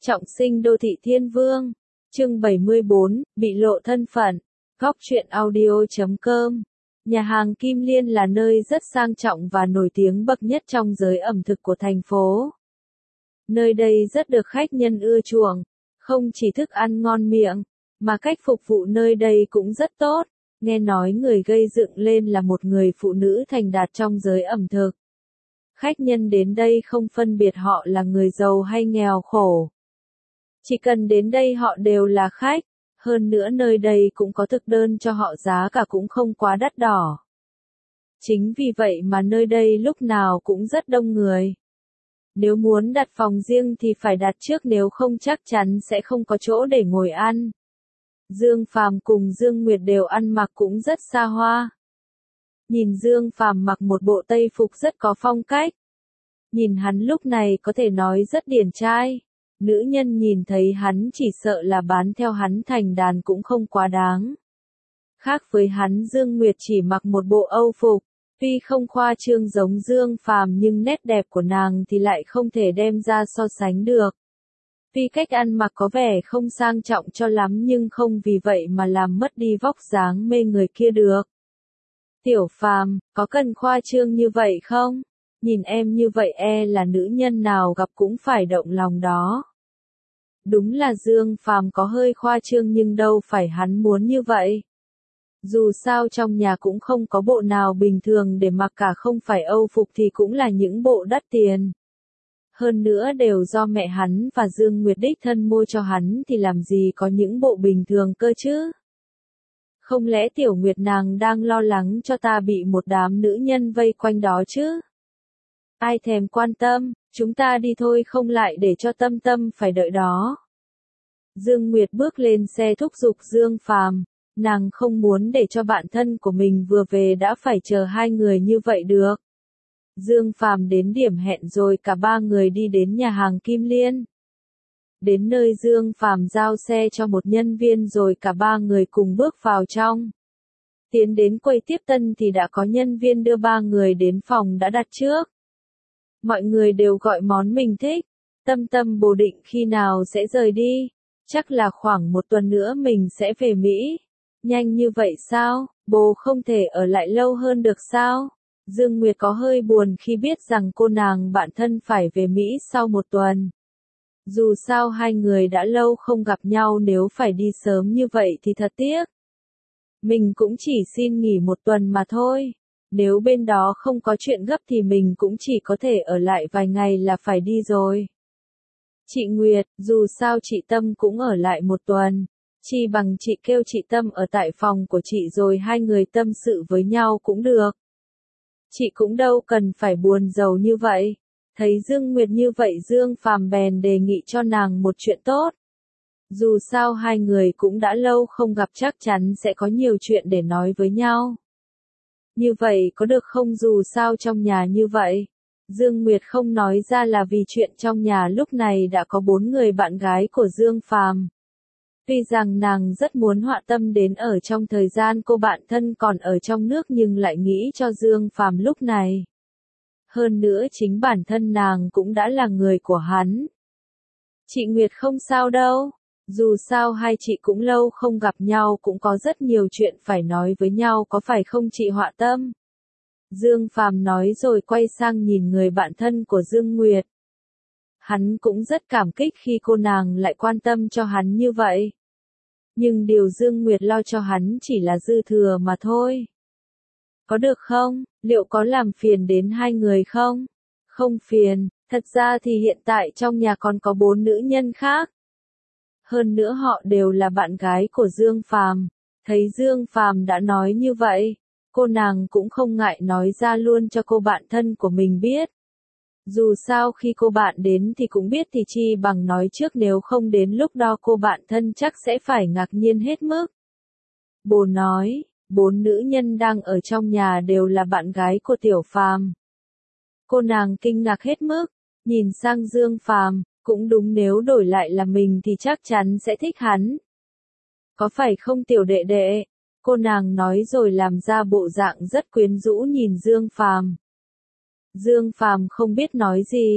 Trọng sinh đô thị thiên vương. Chương 74, bị lộ thân phận. Góc truyện audio.com. Nhà hàng Kim Liên là nơi rất sang trọng và nổi tiếng bậc nhất trong giới ẩm thực của thành phố. Nơi đây rất được khách nhân ưa chuộng, không chỉ thức ăn ngon miệng, mà cách phục vụ nơi đây cũng rất tốt. Nghe nói người gây dựng lên là một người phụ nữ thành đạt trong giới ẩm thực. Khách nhân đến đây không phân biệt họ là người giàu hay nghèo khổ. Chỉ cần đến đây họ đều là khách, hơn nữa nơi đây cũng có thực đơn cho họ, giá cả cũng không quá đắt đỏ. Chính vì vậy mà nơi đây lúc nào cũng rất đông người. Nếu muốn đặt phòng riêng thì phải đặt trước, nếu không chắc chắn sẽ không có chỗ để ngồi ăn. Dương Phàm cùng Dương Nguyệt đều ăn mặc cũng rất xa hoa. Nhìn Dương Phàm mặc một bộ tây phục rất có phong cách. Nhìn hắn lúc này có thể nói rất điển trai. Nữ nhân nhìn thấy hắn chỉ sợ là bán theo hắn thành đàn cũng không quá đáng. Khác với hắn, Dương Nguyệt chỉ mặc một bộ Âu phục, tuy không khoa trương giống Dương Phàm nhưng nét đẹp của nàng thì lại không thể đem ra so sánh được. Tuy cách ăn mặc có vẻ không sang trọng cho lắm nhưng không vì vậy mà làm mất đi vóc dáng mê người kia được. Tiểu Phàm, có cần khoa trương như vậy không? Nhìn em như vậy là nữ nhân nào gặp cũng phải động lòng đó. Đúng là Dương Phàm có hơi khoa trương nhưng đâu phải hắn muốn như vậy. Dù sao trong nhà cũng không có bộ nào bình thường để mặc cả, không phải Âu phục thì cũng là những bộ đắt tiền. Hơn nữa đều do mẹ hắn và Dương Nguyệt đích thân mua cho hắn thì làm gì có những bộ bình thường cơ chứ. Không lẽ Tiểu Nguyệt nàng đang lo lắng cho ta bị một đám nữ nhân vây quanh đó chứ? Ai thèm quan tâm, chúng ta đi thôi, không lại để cho Tâm Tâm phải đợi đó. Dương Nguyệt bước lên xe thúc giục Dương Phàm, nàng không muốn để cho bạn thân của mình vừa về đã phải chờ hai người như vậy được. Dương Phàm đến điểm hẹn rồi cả ba người đi đến nhà hàng Kim Liên. Đến nơi Dương Phàm giao xe cho một nhân viên rồi cả ba người cùng bước vào trong. Tiến đến quầy tiếp tân thì đã có nhân viên đưa ba người đến phòng đã đặt trước. Mọi người đều gọi món mình thích. Tâm Tâm bồ định khi nào sẽ rời đi. Chắc là khoảng một tuần nữa mình sẽ về Mỹ. Nhanh như vậy sao, bồ không thể ở lại lâu hơn được sao? Dương Nguyệt có hơi buồn khi biết rằng cô nàng bạn thân phải về Mỹ sau một tuần. Dù sao hai người đã lâu không gặp nhau, nếu phải đi sớm như vậy thì thật tiếc. Mình cũng chỉ xin nghỉ một tuần mà thôi. Nếu bên đó không có chuyện gấp thì mình cũng chỉ có thể ở lại vài ngày là phải đi rồi. Chị Nguyệt, dù sao chị Tâm cũng ở lại một tuần. Chi bằng chị kêu chị Tâm ở tại phòng của chị rồi hai người tâm sự với nhau cũng được. Chị cũng đâu cần phải buồn rầu như vậy. Thấy Dương Nguyệt như vậy, Dương Phàm bèn đề nghị cho nàng một chuyện tốt. Dù sao hai người cũng đã lâu không gặp, chắc chắn sẽ có nhiều chuyện để nói với nhau. Như vậy có được không? Dù sao trong nhà như vậy. Dương Nguyệt không nói ra là vì chuyện trong nhà lúc này đã có 4 người bạn gái của Dương Phàm. Tuy rằng nàng rất muốn Họa Tâm đến ở trong thời gian cô bạn thân còn ở trong nước nhưng lại nghĩ cho Dương Phàm lúc này. Hơn nữa chính bản thân nàng cũng đã là người của hắn. Chị Nguyệt không sao đâu. Dù sao hai chị cũng lâu không gặp nhau, cũng có rất nhiều chuyện phải nói với nhau, có phải không chị Họa Tâm? Dương Phàm nói rồi quay sang nhìn người bạn thân của Dương Nguyệt. Hắn cũng rất cảm kích khi cô nàng lại quan tâm cho hắn như vậy. Nhưng điều Dương Nguyệt lo cho hắn chỉ là dư thừa mà thôi. Có được không? Liệu có làm phiền đến hai người không? Không phiền, thật ra thì hiện tại trong nhà còn có 4 nữ nhân khác. Hơn nữa họ đều là bạn gái của Dương Phàm. Thấy Dương Phàm đã nói như vậy, cô nàng cũng không ngại nói ra luôn cho cô bạn thân của mình biết. Dù sao khi cô bạn đến thì cũng biết thì chi bằng nói trước, nếu không đến lúc đó cô bạn thân chắc sẽ phải ngạc nhiên hết mức. Bồ nói, 4 nữ nhân đang ở trong nhà đều là bạn gái của Tiểu Phàm. Cô nàng kinh ngạc hết mức, nhìn sang Dương Phàm, cũng đúng, nếu đổi lại là mình thì chắc chắn sẽ thích hắn. Có phải không Tiểu đệ đệ? Cô nàng nói rồi làm ra bộ dạng rất quyến rũ nhìn Dương Phàm. Dương Phàm không biết nói gì.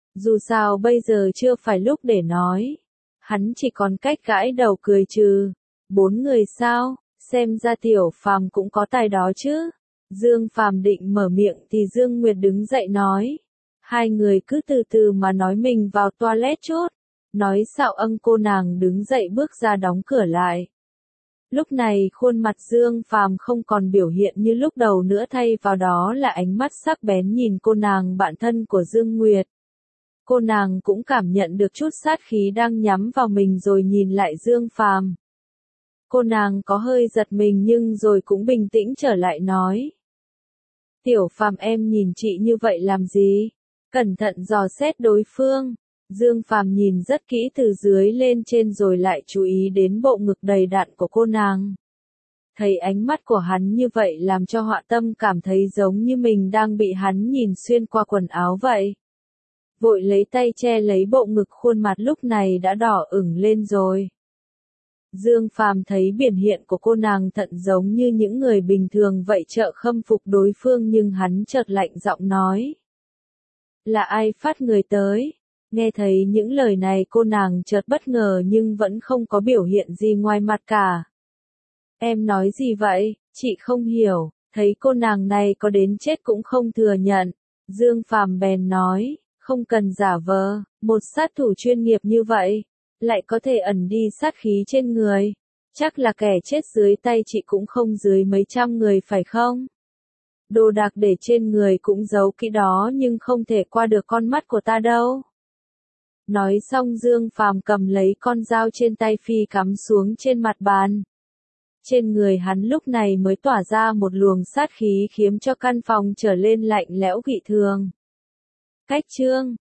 Dù sao bây giờ chưa phải lúc để nói. Hắn chỉ còn cách gãi đầu cười trừ. 4 người sao, xem ra Tiểu Phàm cũng có tài đó chứ. Dương Phàm định mở miệng thì Dương Nguyệt đứng dậy nói. Hai người cứ từ từ mà nói, mình vào toilet chút. Nói xạo cô nàng đứng dậy bước ra đóng cửa lại. Lúc này khuôn mặt Dương Phàm không còn biểu hiện như lúc đầu nữa, thay vào đó là ánh mắt sắc bén nhìn cô nàng bạn thân của Dương Nguyệt. Cô nàng cũng cảm nhận được chút sát khí đang nhắm vào mình rồi nhìn lại Dương Phàm. Cô nàng có hơi giật mình nhưng rồi cũng bình tĩnh trở lại nói. Tiểu Phàm em nhìn chị như vậy làm gì? Cẩn thận dò xét đối phương. Dương Phàm nhìn rất kỹ từ dưới lên trên rồi lại chú ý đến bộ ngực đầy đặn của cô nàng. Thấy ánh mắt của hắn như vậy làm cho Họa Tâm cảm thấy giống như mình đang bị hắn nhìn xuyên qua quần áo vậy. Vội lấy tay che lấy bộ ngực, khuôn mặt lúc này đã đỏ ửng lên rồi. Dương Phàm thấy biểu hiện của cô nàng thật giống như những người bình thường vậy, chợ khâm phục đối phương, nhưng hắn chợt lạnh giọng nói. Là ai phát người tới? Nghe thấy những lời này cô nàng chợt bất ngờ nhưng vẫn không có biểu hiện gì ngoài mặt cả. Em nói gì vậy? Chị không hiểu. Thấy cô nàng này có đến chết cũng không thừa nhận. Dương Phàm bèn nói, không cần giả vờ, một sát thủ chuyên nghiệp như vậy, lại có thể ẩn đi sát khí trên người. Chắc là kẻ chết dưới tay chị cũng không dưới mấy trăm người phải không? Đồ đạc để trên người cũng giấu kỹ đó nhưng không thể qua được con mắt của ta đâu. Nói xong Dương Phàm cầm lấy con dao trên tay phi cắm xuống trên mặt bàn. Trên người hắn lúc này mới tỏa ra một luồng sát khí khiến cho căn phòng trở lên lạnh lẽo dị thường. Cách chương